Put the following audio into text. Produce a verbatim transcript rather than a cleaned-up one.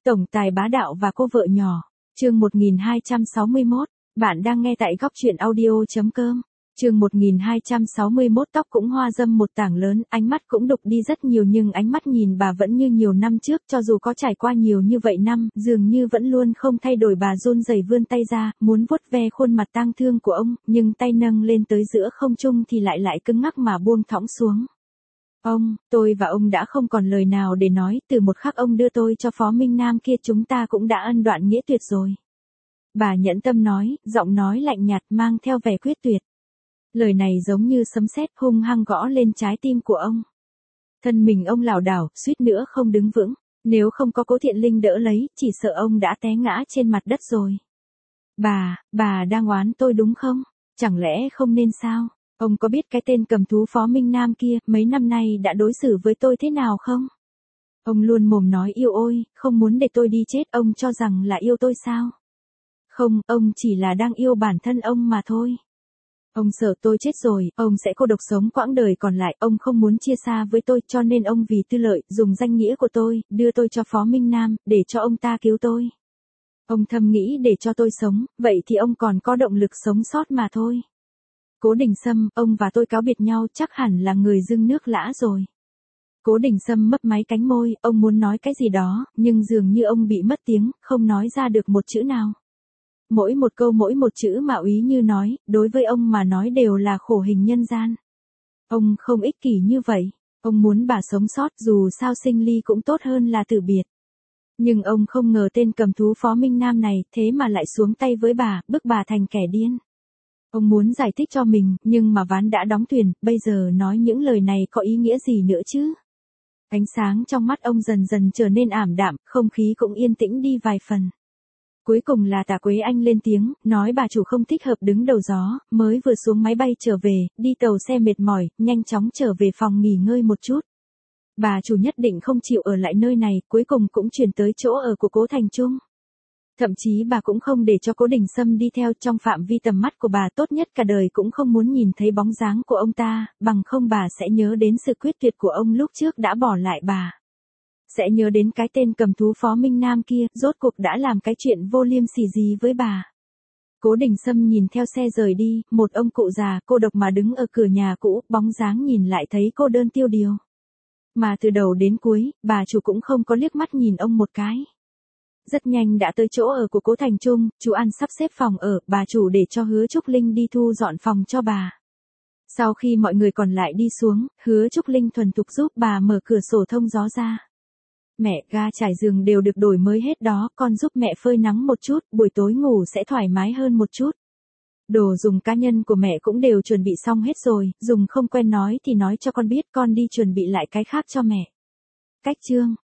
Tổng tài bá đạo và cô vợ nhỏ. Chương một nghìn hai trăm sáu mươi mốt. Bạn đang nghe tại góc truyện audio.com. Chương một nghìn hai trăm sáu mươi mốt. Tóc cũng hoa râm một tảng lớn, ánh mắt cũng đục đi rất nhiều, nhưng ánh mắt nhìn bà vẫn như nhiều năm trước, cho dù có trải qua nhiều như vậy năm, dường như vẫn luôn không thay đổi. Bà run rẩy vươn tay ra, muốn vuốt ve khuôn mặt tang thương của ông, nhưng tay nâng lên tới giữa không trung thì lại lại cứng ngắc mà buông thõng xuống. Ông, tôi và ông đã không còn lời nào để nói, từ một khắc ông đưa tôi cho Phó Minh Nam kia chúng ta cũng đã ân đoạn nghĩa tuyệt rồi. Bà nhẫn tâm nói, giọng nói lạnh nhạt mang theo vẻ quyết tuyệt. Lời này giống như sấm sét hung hăng gõ lên trái tim của ông. Thân mình ông lảo đảo, suýt nữa không đứng vững, nếu không có Cố Thiện Linh đỡ lấy, chỉ sợ ông đã té ngã trên mặt đất rồi. Bà, bà đang oán tôi đúng không? Chẳng lẽ không nên sao? Ông có biết cái tên cầm thú Phó Minh Nam kia, mấy năm nay đã đối xử với tôi thế nào không? Ông luôn mồm nói yêu ôi, không muốn để tôi đi chết, ông cho rằng là yêu tôi sao? Không, ông chỉ là đang yêu bản thân ông mà thôi. Ông sợ tôi chết rồi, ông sẽ cô độc sống quãng đời còn lại, ông không muốn chia xa với tôi, cho nên ông vì tư lợi, dùng danh nghĩa của tôi, đưa tôi cho Phó Minh Nam, để cho ông ta cứu tôi. Ông thầm nghĩ để cho tôi sống, vậy thì ông còn có động lực sống sót mà thôi. Cố Đình Sâm, ông và tôi cáo biệt nhau chắc hẳn là người dưng nước lã rồi. Cố Đình Sâm mấp máy cánh môi, ông muốn nói cái gì đó, nhưng dường như ông bị mất tiếng, không nói ra được một chữ nào. Mỗi một câu mỗi một chữ mà úy như nói, đối với ông mà nói đều là khổ hình nhân gian. Ông không ích kỷ như vậy, ông muốn bà sống sót, dù sao sinh ly cũng tốt hơn là tử biệt. Nhưng ông không ngờ tên cầm thú Phó Minh Nam này, thế mà lại xuống tay với bà, bức bà thành kẻ điên. Ông muốn giải thích cho mình, nhưng mà ván đã đóng thuyền, bây giờ nói những lời này có ý nghĩa gì nữa chứ? Ánh sáng trong mắt ông dần dần trở nên ảm đạm, không khí cũng yên tĩnh đi vài phần. Cuối cùng là Tạ Quế Anh lên tiếng, nói bà chủ không thích hợp đứng đầu gió, mới vừa xuống máy bay trở về, đi tàu xe mệt mỏi, nhanh chóng trở về phòng nghỉ ngơi một chút. Bà chủ nhất định không chịu ở lại nơi này, cuối cùng cũng chuyển tới chỗ ở của Cố Thành Trung. Thậm chí bà cũng không để cho Cố Đình Sâm đi theo, trong phạm vi tầm mắt của bà, tốt nhất cả đời cũng không muốn nhìn thấy bóng dáng của ông ta, bằng không bà sẽ nhớ đến sự quyết tuyệt của ông lúc trước đã bỏ lại bà. Sẽ nhớ đến cái tên cầm thú Phó Minh Nam kia, rốt cuộc đã làm cái chuyện vô liêm sỉ gì với bà. Cố Đình Sâm nhìn theo xe rời đi, một ông cụ già, cô độc mà đứng ở cửa nhà cũ, bóng dáng nhìn lại thấy cô đơn tiêu điều. Mà từ đầu đến cuối, bà chủ cũng không có liếc mắt nhìn ông một cái. Rất nhanh đã tới chỗ ở của Cố Thành Trung, chú ăn sắp xếp phòng ở, bà chủ để cho Hứa Trúc Linh đi thu dọn phòng cho bà. Sau khi mọi người còn lại đi xuống, Hứa Trúc Linh thuần thục giúp bà mở cửa sổ thông gió ra. Mẹ, ga trải giường đều được đổi mới hết đó, con giúp mẹ phơi nắng một chút, buổi tối ngủ sẽ thoải mái hơn một chút. Đồ dùng cá nhân của mẹ cũng đều chuẩn bị xong hết rồi, dùng không quen nói thì nói cho con biết, con đi chuẩn bị lại cái khác cho mẹ. Cách chương.